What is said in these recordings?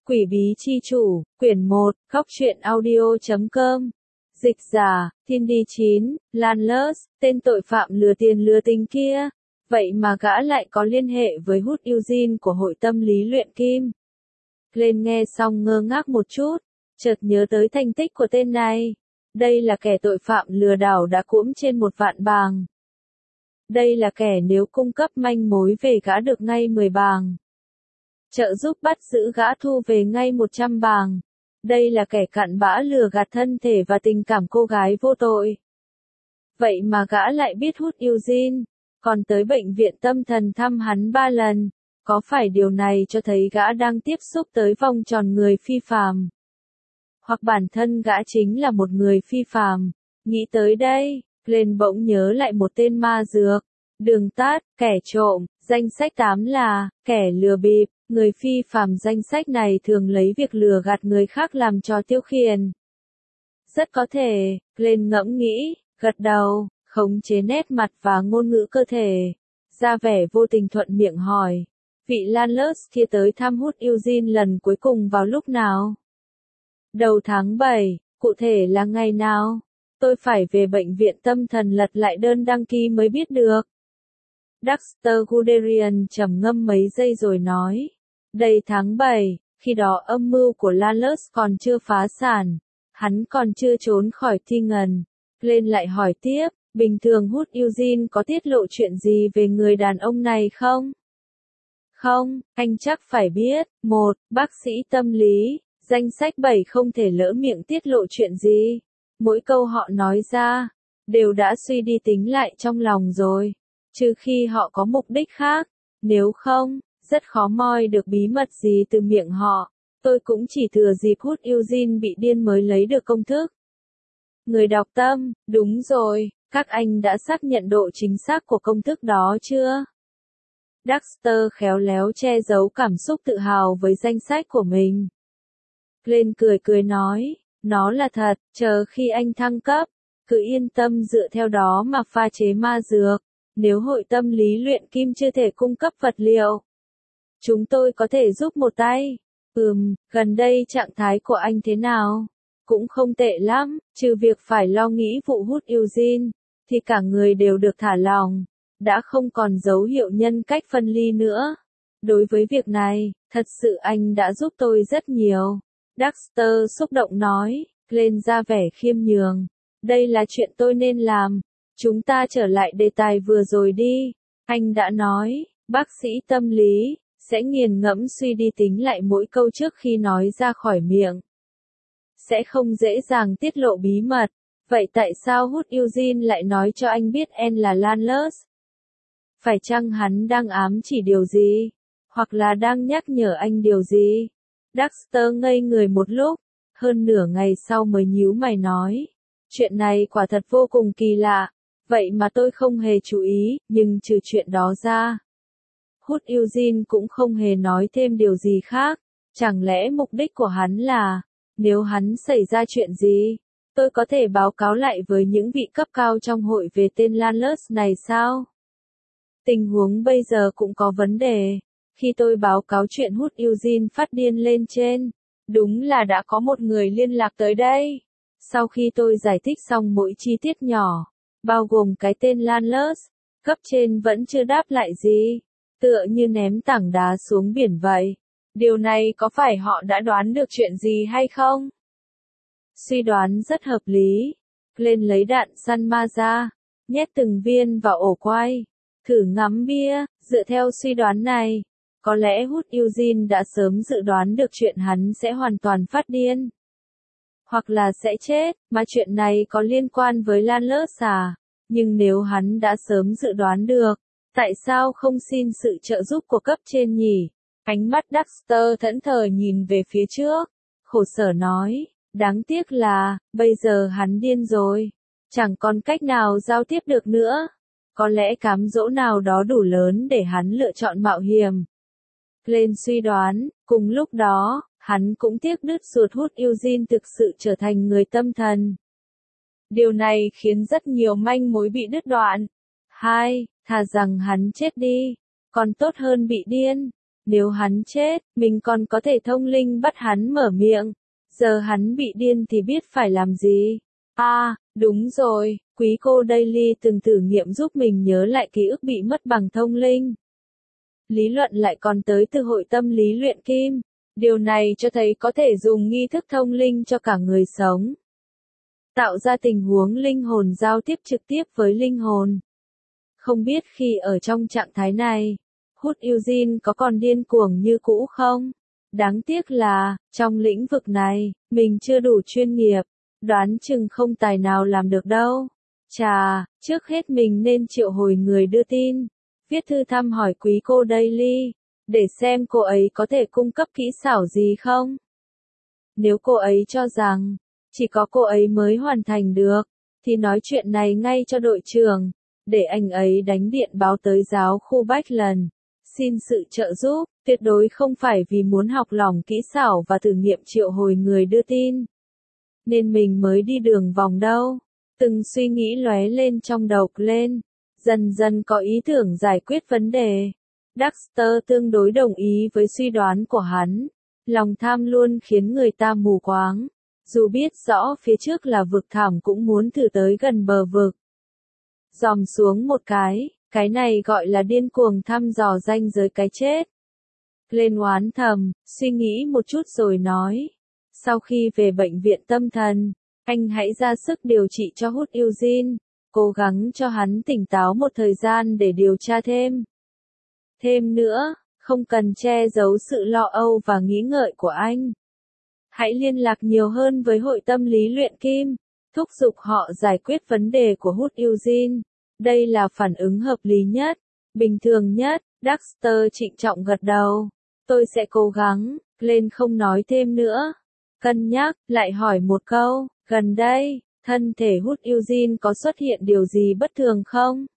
Quỷ bí chi chủ, quyển 1, góc truyện audio.com. Dịch giả, Thiên đi 9, Lanless, tên tội phạm lừa tiền lừa tình kia. Vậy mà gã lại có liên hệ với Hút Eugene của hội tâm lý luyện kim. Lên nghe xong ngơ ngác một chút, chợt nhớ tới thành tích của tên này. Đây là kẻ tội phạm lừa đảo đã cuỗm trên 1 vạn bàng. Đây là kẻ nếu cung cấp manh mối về gã được ngay 10 bàng. Trợ giúp bắt giữ gã thu về ngay 100 bàng. Đây là kẻ cặn bã lừa gạt thân thể và tình cảm cô gái vô tội. Vậy mà gã lại biết Hút Eugene, còn tới bệnh viện tâm thần thăm hắn 3 lần. Có phải điều này cho thấy gã đang tiếp xúc tới vòng tròn người phi phàm? Hoặc bản thân gã chính là một người phi phàm? Nghĩ tới đây, Glenn bỗng nhớ lại một tên ma dược. Đường tắt, kẻ trộm, danh sách 8 là, kẻ lừa bịp. Người phi phàm danh sách này thường lấy việc lừa gạt người khác làm trò tiêu khiển. Rất có thể, Glenn ngẫm nghĩ, gật đầu, khống chế nét mặt và ngôn ngữ cơ thể. Ra vẻ vô tình thuận miệng hỏi, vị Lanless kia tới thăm Hút Eugene lần cuối cùng vào lúc nào? Đầu tháng 7, cụ thể là ngày nào? Tôi phải về bệnh viện tâm thần lật lại đơn đăng ký mới biết được. Dexter Guderian trầm ngâm mấy giây rồi nói. Đây tháng 7, khi đó âm mưu của Lanless còn chưa phá sản. Hắn còn chưa trốn khỏi thi ngần. Glenn lại hỏi tiếp, bình thường Hút Eugene có tiết lộ chuyện gì về người đàn ông này không? Không, anh chắc phải biết. 1. Bác sĩ tâm lý. Danh sách 7 không thể lỡ miệng tiết lộ chuyện gì. Mỗi câu họ nói ra, đều đã suy đi tính lại trong lòng rồi. Trừ khi họ có mục đích khác. Nếu không, rất khó moi được bí mật gì từ miệng họ. Tôi cũng chỉ thừa dịp Hút Eugene bị điên mới lấy được công thức. Người đọc tâm, đúng rồi, các anh đã xác nhận độ chính xác của công thức đó chưa? Dexter khéo léo che giấu cảm xúc tự hào với danh sách của mình. Glenn cười cười nói, nó là thật, chờ khi anh thăng cấp, cứ yên tâm dựa theo đó mà pha chế ma dược. Nếu hội tâm lý luyện kim chưa thể cung cấp vật liệu, chúng tôi có thể giúp một tay. Gần đây trạng thái của anh thế nào? Cũng không tệ lắm, trừ việc phải lo nghĩ vụ Hút Eugene, thì cả người đều được thả lỏng. Đã không còn dấu hiệu nhân cách phân ly nữa. Đối với việc này, thật sự anh đã giúp tôi rất nhiều. Dexter xúc động nói, lên ra vẻ khiêm nhường. Đây là chuyện tôi nên làm. Chúng ta trở lại đề tài vừa rồi đi. Anh đã nói, bác sĩ tâm lý sẽ nghiền ngẫm suy đi tính lại mỗi câu trước khi nói ra khỏi miệng. Sẽ không dễ dàng tiết lộ bí mật. Vậy tại sao Hút Eugene lại nói cho anh biết Anne là Lanless? Phải chăng hắn đang ám chỉ điều gì? Hoặc là đang nhắc nhở anh điều gì? Dexter ngây người một lúc, hơn nửa ngày sau mới nhíu mày nói. Chuyện này quả thật vô cùng kỳ lạ. Vậy mà tôi không hề chú ý, nhưng trừ chuyện đó ra, Hút Eugene cũng không hề nói thêm điều gì khác. Chẳng lẽ mục đích của hắn là, nếu hắn xảy ra chuyện gì, tôi có thể báo cáo lại với những vị cấp cao trong hội về tên Lanless này sao? Tình huống bây giờ cũng có vấn đề. Khi tôi báo cáo chuyện Hút Eugene phát điên lên trên, đúng là đã có một người liên lạc tới đây. Sau khi tôi giải thích xong mỗi chi tiết nhỏ, bao gồm cái tên Lanless, cấp trên vẫn chưa đáp lại gì. Tựa như ném tảng đá xuống biển vậy. Điều này có phải họ đã đoán được chuyện gì hay không? Suy đoán rất hợp lý. Glenn lấy đạn săn ma ra, nhét từng viên vào ổ quay. Thử ngắm bia, dựa theo suy đoán này, có lẽ Hút Eugene đã sớm dự đoán được chuyện hắn sẽ hoàn toàn phát điên. Hoặc là sẽ chết, mà chuyện này có liên quan với Lanless à? Nhưng nếu hắn đã sớm dự đoán được, tại sao không xin sự trợ giúp của cấp trên nhỉ? Ánh mắt Dexter thẫn thờ nhìn về phía trước, khổ sở nói, đáng tiếc là, bây giờ hắn điên rồi. Chẳng còn cách nào giao tiếp được nữa. Có lẽ cám dỗ nào đó đủ lớn để hắn lựa chọn mạo hiểm. Glenn suy đoán, cùng lúc đó, hắn cũng tiếc đứt ruột Hút Eugene thực sự trở thành người tâm thần. Điều này khiến rất nhiều manh mối bị đứt đoạn. 2. Thà rằng hắn chết đi, còn tốt hơn bị điên. Nếu hắn chết, mình còn có thể thông linh bắt hắn mở miệng. Giờ hắn bị điên thì biết phải làm gì. Đúng rồi, quý cô Daily từng thử nghiệm giúp mình nhớ lại ký ức bị mất bằng thông linh. Lý luận lại còn tới từ hội tâm lý luyện kim. Điều này cho thấy có thể dùng nghi thức thông linh cho cả người sống. Tạo ra tình huống linh hồn giao tiếp trực tiếp với linh hồn. Không biết khi ở trong trạng thái này, Hút Eugene có còn điên cuồng như cũ không? Đáng tiếc là, trong lĩnh vực này, mình chưa đủ chuyên nghiệp. Đoán chừng không tài nào làm được đâu. Chà, trước hết mình nên triệu hồi người đưa tin. Viết thư thăm hỏi quý cô Daily, để xem cô ấy có thể cung cấp kỹ xảo gì không. Nếu cô ấy cho rằng, chỉ có cô ấy mới hoàn thành được, thì nói chuyện này ngay cho đội trưởng, để anh ấy đánh điện báo tới giáo khu Bachland, xin sự trợ giúp, tuyệt đối không phải vì muốn học lỏng kỹ xảo và thử nghiệm triệu hồi người đưa tin. Nên mình mới đi đường vòng đâu. Từng suy nghĩ lóe lên trong đầu lên, dần dần có ý tưởng giải quyết vấn đề. Dexter tương đối đồng ý với suy đoán của hắn. Lòng tham luôn khiến người ta mù quáng. Dù biết rõ phía trước là vực thẳm cũng muốn thử tới gần bờ vực. Dòm xuống một cái này gọi là điên cuồng thăm dò ranh giới cái chết. Lên oán thầm, suy nghĩ một chút rồi nói. Sau khi về bệnh viện tâm thần, anh hãy ra sức điều trị cho Hút Eugene, cố gắng cho hắn tỉnh táo một thời gian để điều tra thêm. Thêm nữa, không cần che giấu sự lo âu và nghĩ ngợi của anh. Hãy liên lạc nhiều hơn với hội tâm lý luyện kim, thúc giục họ giải quyết vấn đề của Hút Eugene. Đây là phản ứng hợp lý nhất, bình thường nhất. Dexter trịnh trọng gật đầu. Tôi sẽ cố gắng. Glenn không nói thêm nữa. Cân nhắc, lại hỏi một câu, gần đây, thân thể Hút Eugene có xuất hiện điều gì bất thường không?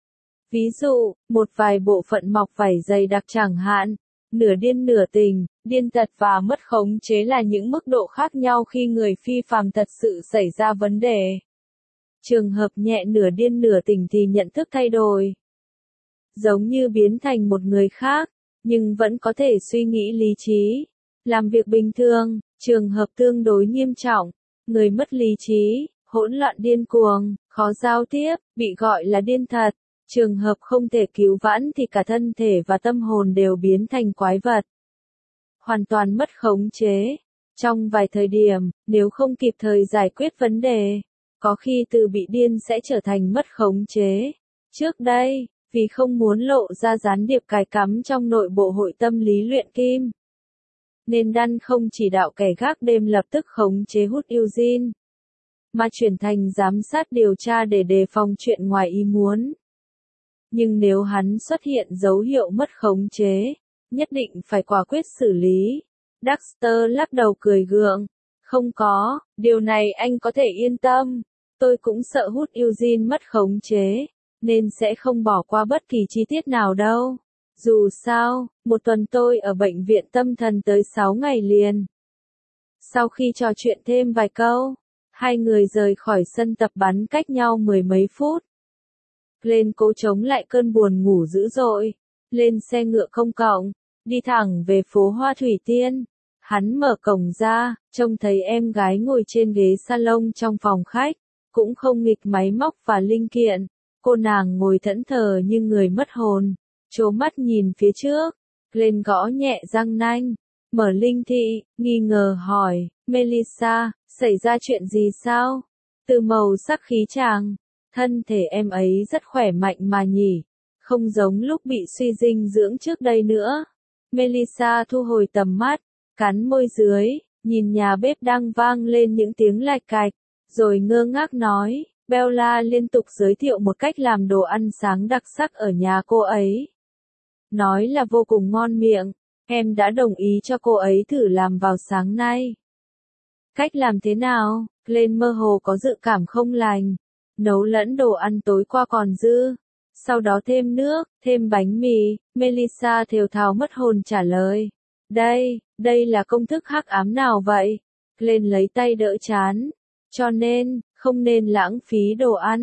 Ví dụ, một vài bộ phận mọc vảy dày đặc chẳng hạn, nửa điên nửa tình, điên tật và mất khống chế là những mức độ khác nhau khi người phi phàm thật sự xảy ra vấn đề. Trường hợp nhẹ nửa điên nửa tình thì nhận thức thay đổi. Giống như biến thành một người khác, nhưng vẫn có thể suy nghĩ lý trí, làm việc bình thường. Trường hợp tương đối nghiêm trọng, người mất lý trí, hỗn loạn điên cuồng, khó giao tiếp, bị gọi là điên thật. Trường hợp không thể cứu vãn thì cả thân thể và tâm hồn đều biến thành quái vật. Hoàn toàn mất khống chế. Trong vài thời điểm, nếu không kịp thời giải quyết vấn đề, có khi từ bị điên sẽ trở thành mất khống chế. Trước đây, vì không muốn lộ ra gián điệp cài cắm trong nội bộ hội tâm lý luyện kim, nên Đan không chỉ đạo kẻ gác đêm lập tức khống chế Hút Eugene, mà chuyển thành giám sát điều tra để đề phòng chuyện ngoài ý muốn. Nhưng nếu hắn xuất hiện dấu hiệu mất khống chế, nhất định phải quả quyết xử lý. Dexter lắc đầu cười gượng. Không có, điều này anh có thể yên tâm. Tôi cũng sợ Hút Eugene mất khống chế, nên sẽ không bỏ qua bất kỳ chi tiết nào đâu. Dù sao, một tuần tôi ở bệnh viện tâm thần tới 6 ngày liền. Sau khi trò chuyện thêm vài câu, hai người rời khỏi sân tập bắn cách nhau mười mấy phút. Glenn cố chống lại cơn buồn ngủ dữ dội, lên xe ngựa công cộng, đi thẳng về phố Hoa Thủy Tiên. Hắn mở cổng ra, trông thấy em gái ngồi trên ghế salon trong phòng khách, cũng không nghịch máy móc và linh kiện. Cô nàng ngồi thẫn thờ như người mất hồn, trố mắt nhìn phía trước. Glenn gõ nhẹ răng nanh, mở linh thị, nghi ngờ hỏi, Melissa, xảy ra chuyện gì sao? Từ màu sắc khí chàng, thân thể em ấy rất khỏe mạnh mà nhỉ, không giống lúc bị suy dinh dưỡng trước đây nữa. Melissa thu hồi tầm mắt, cắn môi dưới, nhìn nhà bếp đang vang lên những tiếng lạch cạch, rồi ngơ ngác nói, Bella liên tục giới thiệu một cách làm đồ ăn sáng đặc sắc ở nhà cô ấy. Nói là vô cùng ngon miệng, em đã đồng ý cho cô ấy thử làm vào sáng nay. Cách làm thế nào? Glenn mơ hồ có dự cảm không lành. Nấu lẫn đồ ăn tối qua còn dư. Sau đó thêm nước, thêm bánh mì. Melissa thều thào mất hồn trả lời. Đây là công thức hắc ám nào vậy? Glenn lấy tay đỡ chán. Cho nên, không nên lãng phí đồ ăn.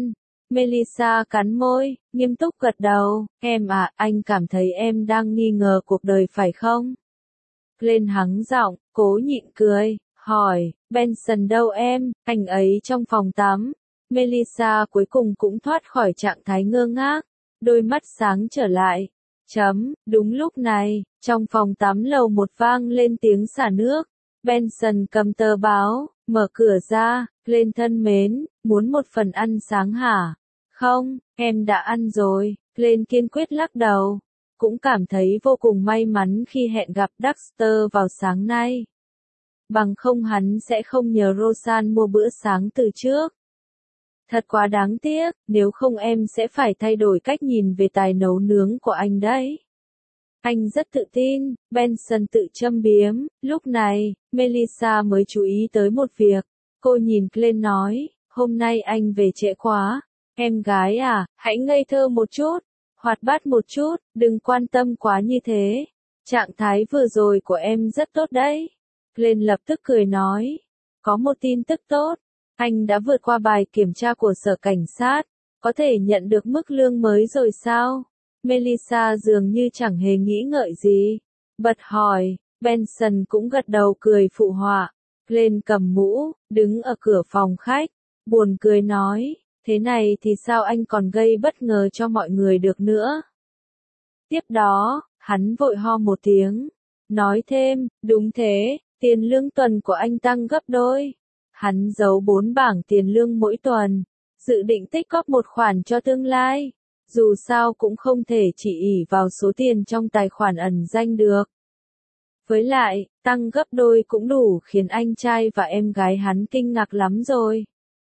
Melissa cắn môi, nghiêm túc gật đầu. Em à, anh cảm thấy em đang nghi ngờ cuộc đời phải không? Glenn hắng giọng, cố nhịn cười, hỏi, Benson đâu em, anh ấy trong phòng tắm. Melissa cuối cùng cũng thoát khỏi trạng thái ngơ ngác, đôi mắt sáng trở lại. Đúng lúc này, trong phòng tắm lầu một vang lên tiếng xả nước. Benson cầm tờ báo, mở cửa ra, Glenn thân mến, muốn một phần ăn sáng hả? Không, em đã ăn rồi, Glenn kiên quyết lắc đầu. Cũng cảm thấy vô cùng may mắn khi hẹn gặp Dexter vào sáng nay. Bằng không hắn sẽ không nhờ Roseanne mua bữa sáng từ trước. Thật quá đáng tiếc, nếu không em sẽ phải thay đổi cách nhìn về tài nấu nướng của anh đấy. Anh rất tự tin, Benson tự châm biếm. Lúc này, Melissa mới chú ý tới một việc. Cô nhìn Glenn nói, hôm nay anh về trễ quá. Em gái à, hãy ngây thơ một chút, hoạt bát một chút, đừng quan tâm quá như thế. Trạng thái vừa rồi của em rất tốt đấy. Glenn lập tức cười nói, có một tin tức tốt. Anh đã vượt qua bài kiểm tra của sở cảnh sát, có thể nhận được mức lương mới rồi sao? Melissa dường như chẳng hề nghĩ ngợi gì. Bật hỏi, Benson cũng gật đầu cười phụ họa. Glenn cầm mũ, đứng ở cửa phòng khách, buồn cười nói, thế này thì sao anh còn gây bất ngờ cho mọi người được nữa? Tiếp đó, hắn vội ho một tiếng, nói thêm, đúng thế, tiền lương tuần của anh tăng gấp đôi. Hắn giấu 4 bảng tiền lương mỗi tuần, dự định tích góp một khoản cho tương lai. Dù sao cũng không thể chỉ ỷ vào số tiền trong tài khoản ẩn danh được. Với lại, tăng gấp đôi cũng đủ khiến anh trai và em gái hắn kinh ngạc lắm rồi.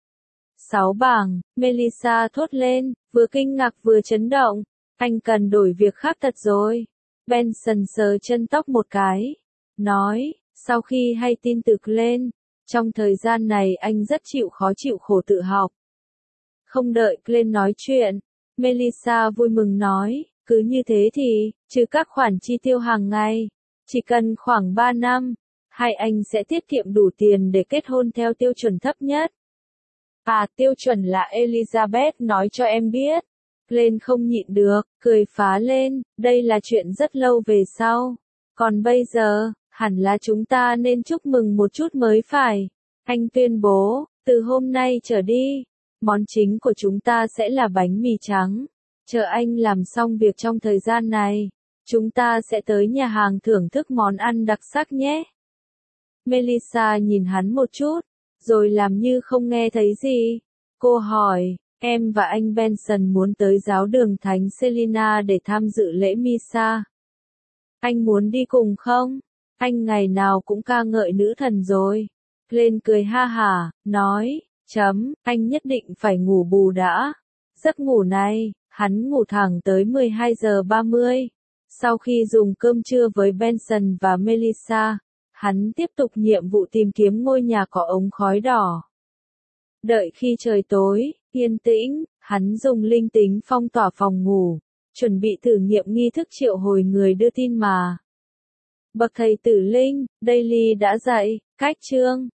6 bảng, Melissa thốt lên, vừa kinh ngạc vừa chấn động. Anh cần đổi việc khác thật rồi. Benson sờ chân tóc một cái, nói, sau khi hay tin từ Glenn, trong thời gian này anh rất khó chịu khổ tự học. Không đợi Glenn nói chuyện, Melissa vui mừng nói, cứ như thế thì, trừ các khoản chi tiêu hàng ngày, chỉ cần khoảng 3 năm, hai anh sẽ tiết kiệm đủ tiền để kết hôn theo tiêu chuẩn thấp nhất. À, tiêu chuẩn là Elizabeth nói cho em biết. Glenn không nhịn được, cười phá lên, đây là chuyện rất lâu về sau. Còn bây giờ, hẳn là chúng ta nên chúc mừng một chút mới phải. Anh tuyên bố, từ hôm nay trở đi, món chính của chúng ta sẽ là bánh mì trắng. Chờ anh làm xong việc trong thời gian này, chúng ta sẽ tới nhà hàng thưởng thức món ăn đặc sắc nhé. Melissa nhìn hắn một chút, rồi làm như không nghe thấy gì. Cô hỏi, em và anh Benson muốn tới giáo đường Thánh Selina để tham dự lễ Misa. Anh muốn đi cùng không? Anh ngày nào cũng ca ngợi nữ thần rồi. Glenn cười ha hả, nói, anh nhất định phải ngủ bù đã. Giấc ngủ này, hắn ngủ thẳng tới 12 giờ 30. Sau khi dùng cơm trưa với Benson và Melissa, hắn tiếp tục nhiệm vụ tìm kiếm ngôi nhà có ống khói đỏ. Đợi khi trời tối, yên tĩnh, hắn dùng linh tính phong tỏa phòng ngủ, chuẩn bị thử nghiệm nghi thức triệu hồi người đưa tin mà. Bậc thầy tử linh, Daily đã dạy, cách chương.